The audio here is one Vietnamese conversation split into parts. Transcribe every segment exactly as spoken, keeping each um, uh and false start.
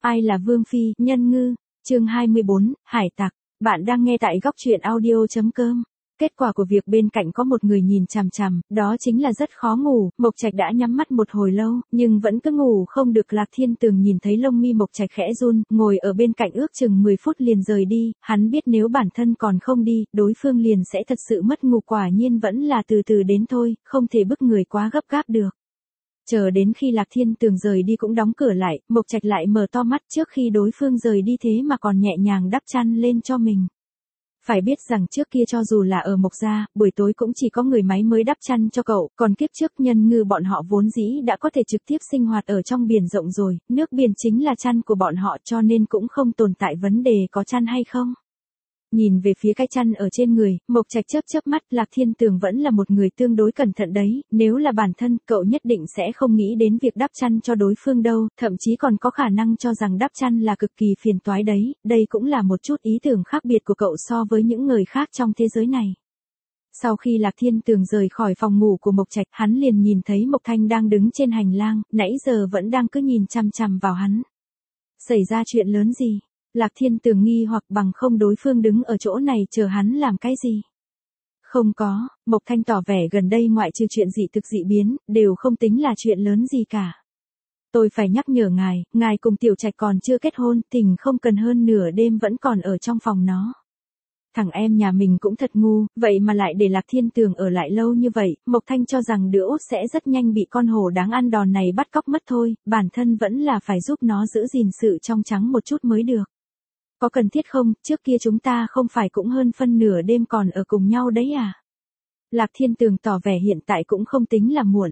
Ai là Vương Phi, Nhân Ngư, chương hai mươi bốn, Hải Tặc. Bạn đang nghe tại góc truyện audio chấm com. Kết quả của việc bên cạnh có một người nhìn chằm chằm, đó chính là rất khó ngủ. Mộc Trạch đã nhắm mắt một hồi lâu, nhưng vẫn cứ ngủ không được. Lạc Thiên Tường nhìn thấy lông mi Mộc Trạch khẽ run, ngồi ở bên cạnh ước chừng mười phút liền rời đi. Hắn biết nếu bản thân còn không đi, đối phương liền sẽ thật sự mất ngủ. Quả nhiên vẫn là từ từ đến thôi, không thể bức người quá gấp gáp được. Chờ đến khi Lạc Thiên Tường rời đi cũng đóng cửa lại, Mộc Trạch lại mở to mắt. Trước khi đối phương rời đi thế mà còn nhẹ nhàng đắp chăn lên cho mình. Phải biết rằng trước kia cho dù là ở Mộc gia, buổi tối cũng chỉ có người máy mới đắp chăn cho cậu, còn kiếp trước Nhân Ngư bọn họ vốn dĩ đã có thể trực tiếp sinh hoạt ở trong biển rộng rồi, nước biển chính là chăn của bọn họ, cho nên cũng không tồn tại vấn đề có chăn hay không. Nhìn về phía cái chăn ở trên người, Mộc Trạch chớp chớp mắt. Lạc Thiên Tường vẫn là một người tương đối cẩn thận đấy, nếu là bản thân, cậu nhất định sẽ không nghĩ đến việc đắp chăn cho đối phương đâu, thậm chí còn có khả năng cho rằng đắp chăn là cực kỳ phiền toái đấy, đây cũng là một chút ý tưởng khác biệt của cậu so với những người khác trong thế giới này. Sau khi Lạc Thiên Tường rời khỏi phòng ngủ của Mộc Trạch, hắn liền nhìn thấy Mộc Thanh đang đứng trên hành lang, nãy giờ vẫn đang cứ nhìn chằm chằm vào hắn. Xảy ra chuyện lớn gì? Lạc Thiên Tường nghi hoặc, bằng không đối phương đứng ở chỗ này chờ hắn làm cái gì? Không có, Mộc Thanh tỏ vẻ gần đây ngoại trừ chuyện dị thực dị biến, đều không tính là chuyện lớn gì cả. Tôi phải nhắc nhở ngài, ngài cùng Tiểu Trạch còn chưa kết hôn, tình không cần hơn nửa đêm vẫn còn ở trong phòng nó. Thằng em nhà mình cũng thật ngu, vậy mà lại để Lạc Thiên Tường ở lại lâu như vậy. Mộc Thanh cho rằng đứa út sẽ rất nhanh bị con hổ đáng ăn đòn này bắt cóc mất thôi, bản thân vẫn là phải giúp nó giữ gìn sự trong trắng một chút mới được. Có cần thiết không, trước kia chúng ta không phải cũng hơn phân nửa đêm còn ở cùng nhau đấy à? Lạc Thiên Tường tỏ vẻ hiện tại cũng không tính là muộn.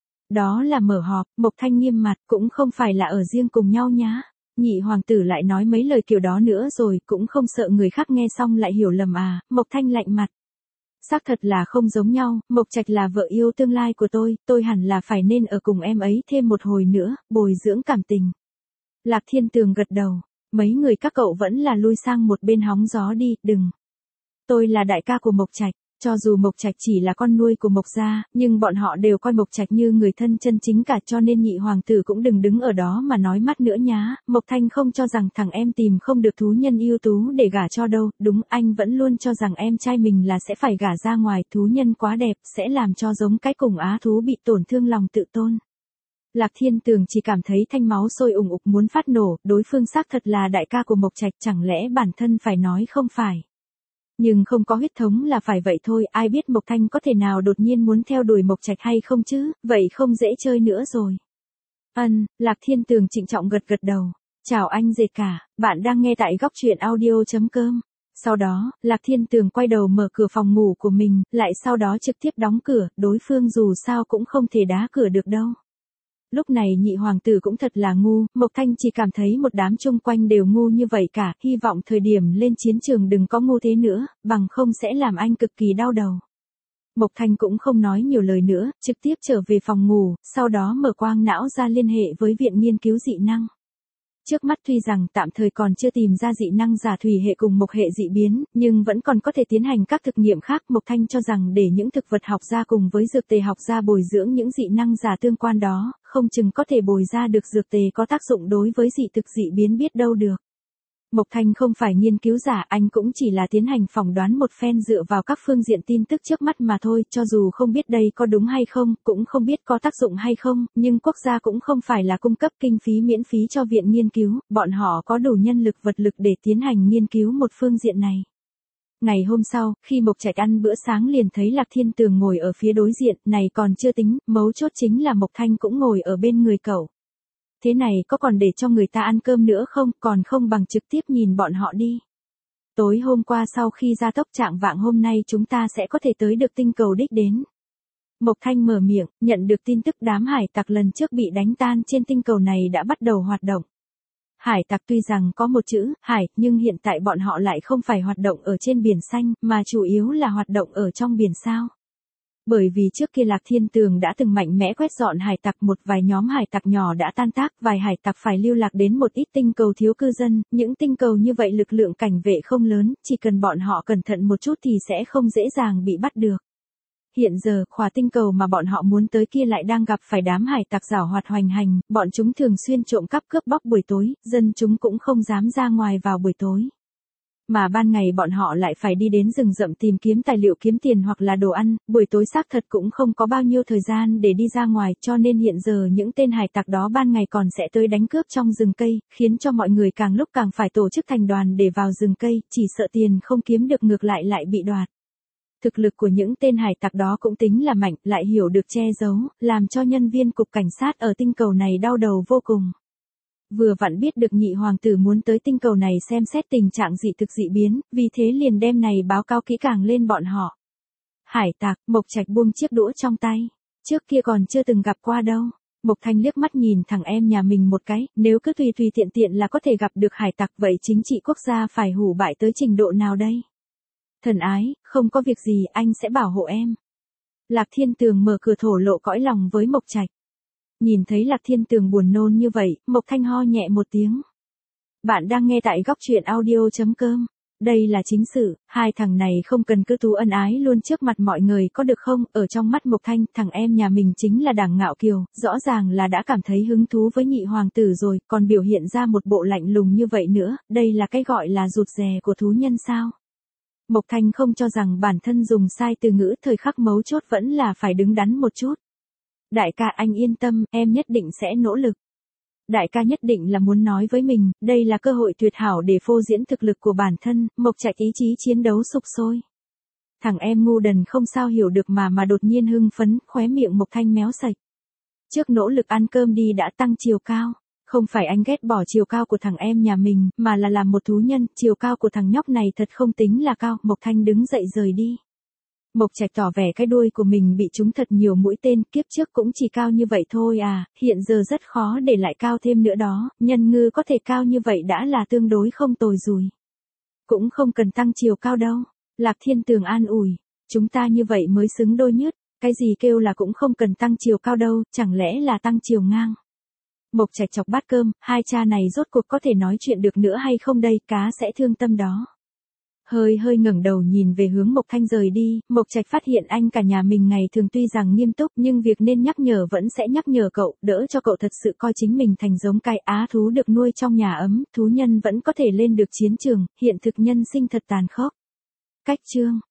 Đó là mở họp, Mộc Thanh nghiêm mặt, cũng không phải là ở riêng cùng nhau nhá. Nhị hoàng tử lại nói mấy lời kiểu đó nữa rồi, cũng không sợ người khác nghe xong lại hiểu lầm à? Mộc Thanh lạnh mặt. Xác thật là không giống nhau, Mộc Trạch là vợ yêu tương lai của tôi, tôi hẳn là phải nên ở cùng em ấy thêm một hồi nữa, bồi dưỡng cảm tình. Lạc Thiên Tường gật đầu. Mấy người các cậu vẫn là lui sang một bên hóng gió đi, đừng. Tôi là đại ca của Mộc Trạch, cho dù Mộc Trạch chỉ là con nuôi của Mộc gia, nhưng bọn họ đều coi Mộc Trạch như người thân chân chính cả, cho nên nhị hoàng tử cũng đừng đứng ở đó mà nói mắt nữa nhá. Mộc Thanh không cho rằng thằng em tìm không được thú nhân ưu tú để gả cho đâu, đúng, anh vẫn luôn cho rằng em trai mình là sẽ phải gả ra ngoài, thú nhân quá đẹp, sẽ làm cho giống cái cùng á thú bị tổn thương lòng tự tôn. Lạc Thiên Tường chỉ cảm thấy thanh máu sôi ùng ục muốn phát nổ, đối phương xác thật là đại ca của Mộc Trạch, chẳng lẽ bản thân phải nói không phải. Nhưng không có huyết thống là phải vậy thôi, ai biết Mộc Thanh có thể nào đột nhiên muốn theo đuổi Mộc Trạch hay không chứ, vậy không dễ chơi nữa rồi. Ân, Lạc Thiên Tường trịnh trọng gật gật đầu. Chào anh dệt cả, bạn đang nghe tại góc truyện audio chấm com. Sau đó, Lạc Thiên Tường quay đầu mở cửa phòng ngủ của mình, lại sau đó trực tiếp đóng cửa, đối phương dù sao cũng không thể đá cửa được đâu. Lúc này nhị hoàng tử cũng thật là ngu, Mộc Thanh chỉ cảm thấy một đám chung quanh đều ngu như vậy cả, hy vọng thời điểm lên chiến trường đừng có ngu thế nữa, bằng không sẽ làm anh cực kỳ đau đầu. Mộc Thanh cũng không nói nhiều lời nữa, trực tiếp trở về phòng ngủ, sau đó mở quang não ra liên hệ với viện nghiên cứu dị năng. Trước mắt tuy rằng tạm thời còn chưa tìm ra dị năng giả thủy hệ cùng mộc hệ dị biến, nhưng vẫn còn có thể tiến hành các thực nghiệm khác. Mộc Thanh cho rằng để những thực vật học gia cùng với dược tề học gia bồi dưỡng những dị năng giả tương quan đó, không chừng có thể bồi ra được dược tề có tác dụng đối với dị thực dị biến biết đâu được. Mộc Thanh không phải nghiên cứu giả, anh cũng chỉ là tiến hành phỏng đoán một phen dựa vào các phương diện tin tức trước mắt mà thôi, cho dù không biết đây có đúng hay không, cũng không biết có tác dụng hay không, nhưng quốc gia cũng không phải là cung cấp kinh phí miễn phí cho viện nghiên cứu, bọn họ có đủ nhân lực vật lực để tiến hành nghiên cứu một phương diện này. Ngày hôm sau, khi Mộc Trạch ăn bữa sáng liền thấy Lạc Thiên Tường ngồi ở phía đối diện, này còn chưa tính, mấu chốt chính là Mộc Thanh cũng ngồi ở bên người cậu. Thế này có còn để cho người ta ăn cơm nữa không, còn không bằng trực tiếp nhìn bọn họ đi. Tối hôm qua sau khi ra tốc trạng vạng hôm nay chúng ta sẽ có thể tới được tinh cầu đích đến. Mộc Thanh mở miệng, nhận được tin tức đám hải tặc lần trước bị đánh tan trên tinh cầu này đã bắt đầu hoạt động. Hải tặc tuy rằng có một chữ, hải, nhưng hiện tại bọn họ lại không phải hoạt động ở trên biển xanh, mà chủ yếu là hoạt động ở trong biển sao. Bởi vì trước kia Lạc Thiên Tường đã từng mạnh mẽ quét dọn hải tặc, một vài nhóm hải tặc nhỏ đã tan tác, vài hải tặc phải lưu lạc đến một ít tinh cầu thiếu cư dân, những tinh cầu như vậy lực lượng cảnh vệ không lớn, chỉ cần bọn họ cẩn thận một chút thì sẽ không dễ dàng bị bắt được. Hiện giờ, khỏa tinh cầu mà bọn họ muốn tới kia lại đang gặp phải đám hải tặc giảo hoạt hoành hành, bọn chúng thường xuyên trộm cắp cướp bóc buổi tối, dân chúng cũng không dám ra ngoài vào buổi tối. Mà ban ngày bọn họ lại phải đi đến rừng rậm tìm kiếm tài liệu kiếm tiền hoặc là đồ ăn, buổi tối xác thật cũng không có bao nhiêu thời gian để đi ra ngoài, cho nên hiện giờ những tên hải tặc đó ban ngày còn sẽ tới đánh cướp trong rừng cây, khiến cho mọi người càng lúc càng phải tổ chức thành đoàn để vào rừng cây, chỉ sợ tiền không kiếm được ngược lại lại bị đoạt. Thực lực của những tên hải tặc đó cũng tính là mạnh, lại hiểu được che giấu, làm cho nhân viên cục cảnh sát ở tinh cầu này đau đầu vô cùng. Vừa vặn biết được nhị hoàng tử muốn tới tinh cầu này xem xét tình trạng dị thực dị biến, vì thế liền đem này báo cáo kỹ càng lên bọn họ. Hải tặc, Mộc Trạch buông chiếc đũa trong tay. Trước kia còn chưa từng gặp qua đâu. Mộc Thanh liếc mắt nhìn thằng em nhà mình một cái, nếu cứ tùy tùy tiện tiện là có thể gặp được hải tặc vậy chính trị quốc gia phải hủ bại tới trình độ nào đây? Thần ái, không có việc gì, anh sẽ bảo hộ em. Lạc Thiên Tường mở cửa thổ lộ cõi lòng với Mộc Trạch. Nhìn thấy Lạc Thiên Tường buồn nôn như vậy, Mộc Thanh ho nhẹ một tiếng. Bạn đang nghe tại góc truyện audio chấm com. Đây là chính sự, hai thằng này không cần cứ tú ân ái luôn trước mặt mọi người có được không? Ở trong mắt Mộc Thanh, thằng em nhà mình chính là Đảng Ngạo Kiều, rõ ràng là đã cảm thấy hứng thú với nhị hoàng tử rồi, còn biểu hiện ra một bộ lạnh lùng như vậy nữa, đây là cái gọi là rụt rè của thú nhân sao? Mộc Thanh không cho rằng bản thân dùng sai từ ngữ, thời khắc mấu chốt vẫn là phải đứng đắn một chút. Đại ca anh yên tâm, em nhất định sẽ nỗ lực. Đại ca nhất định là muốn nói với mình, đây là cơ hội tuyệt hảo để phô diễn thực lực của bản thân, Mộc Trạch ý chí chiến đấu sục sôi. Thằng em ngu đần không sao hiểu được mà mà đột nhiên hưng phấn, khóe miệng Mộc Thanh méo sạch. Trước nỗ lực ăn cơm đi đã tăng chiều cao. Không phải anh ghét bỏ chiều cao của thằng em nhà mình, mà là làm một thú nhân, chiều cao của thằng nhóc này thật không tính là cao. Mộc Thanh đứng dậy rời đi. Mộc Trạch tỏ vẻ cái đuôi của mình bị trúng thật nhiều mũi tên, kiếp trước cũng chỉ cao như vậy thôi à, hiện giờ rất khó để lại cao thêm nữa đó, nhân ngư có thể cao như vậy đã là tương đối không tồi rồi. Cũng không cần tăng chiều cao đâu. Lạc Thiên Tường an ủi, chúng ta như vậy mới xứng đôi nhất, cái gì kêu là cũng không cần tăng chiều cao đâu, chẳng lẽ là tăng chiều ngang. Mộc Trạch chọc bát cơm, hai cha này rốt cuộc có thể nói chuyện được nữa hay không đây, cá sẽ thương tâm đó. Hơi hơi ngẩng đầu nhìn về hướng Mộc Thanh rời đi, Mộc Trạch phát hiện anh cả nhà mình ngày thường tuy rằng nghiêm túc nhưng việc nên nhắc nhở vẫn sẽ nhắc nhở cậu, đỡ cho cậu thật sự coi chính mình thành giống cái á thú được nuôi trong nhà ấm, thú nhân vẫn có thể lên được chiến trường, hiện thực nhân sinh thật tàn khốc. Cách chương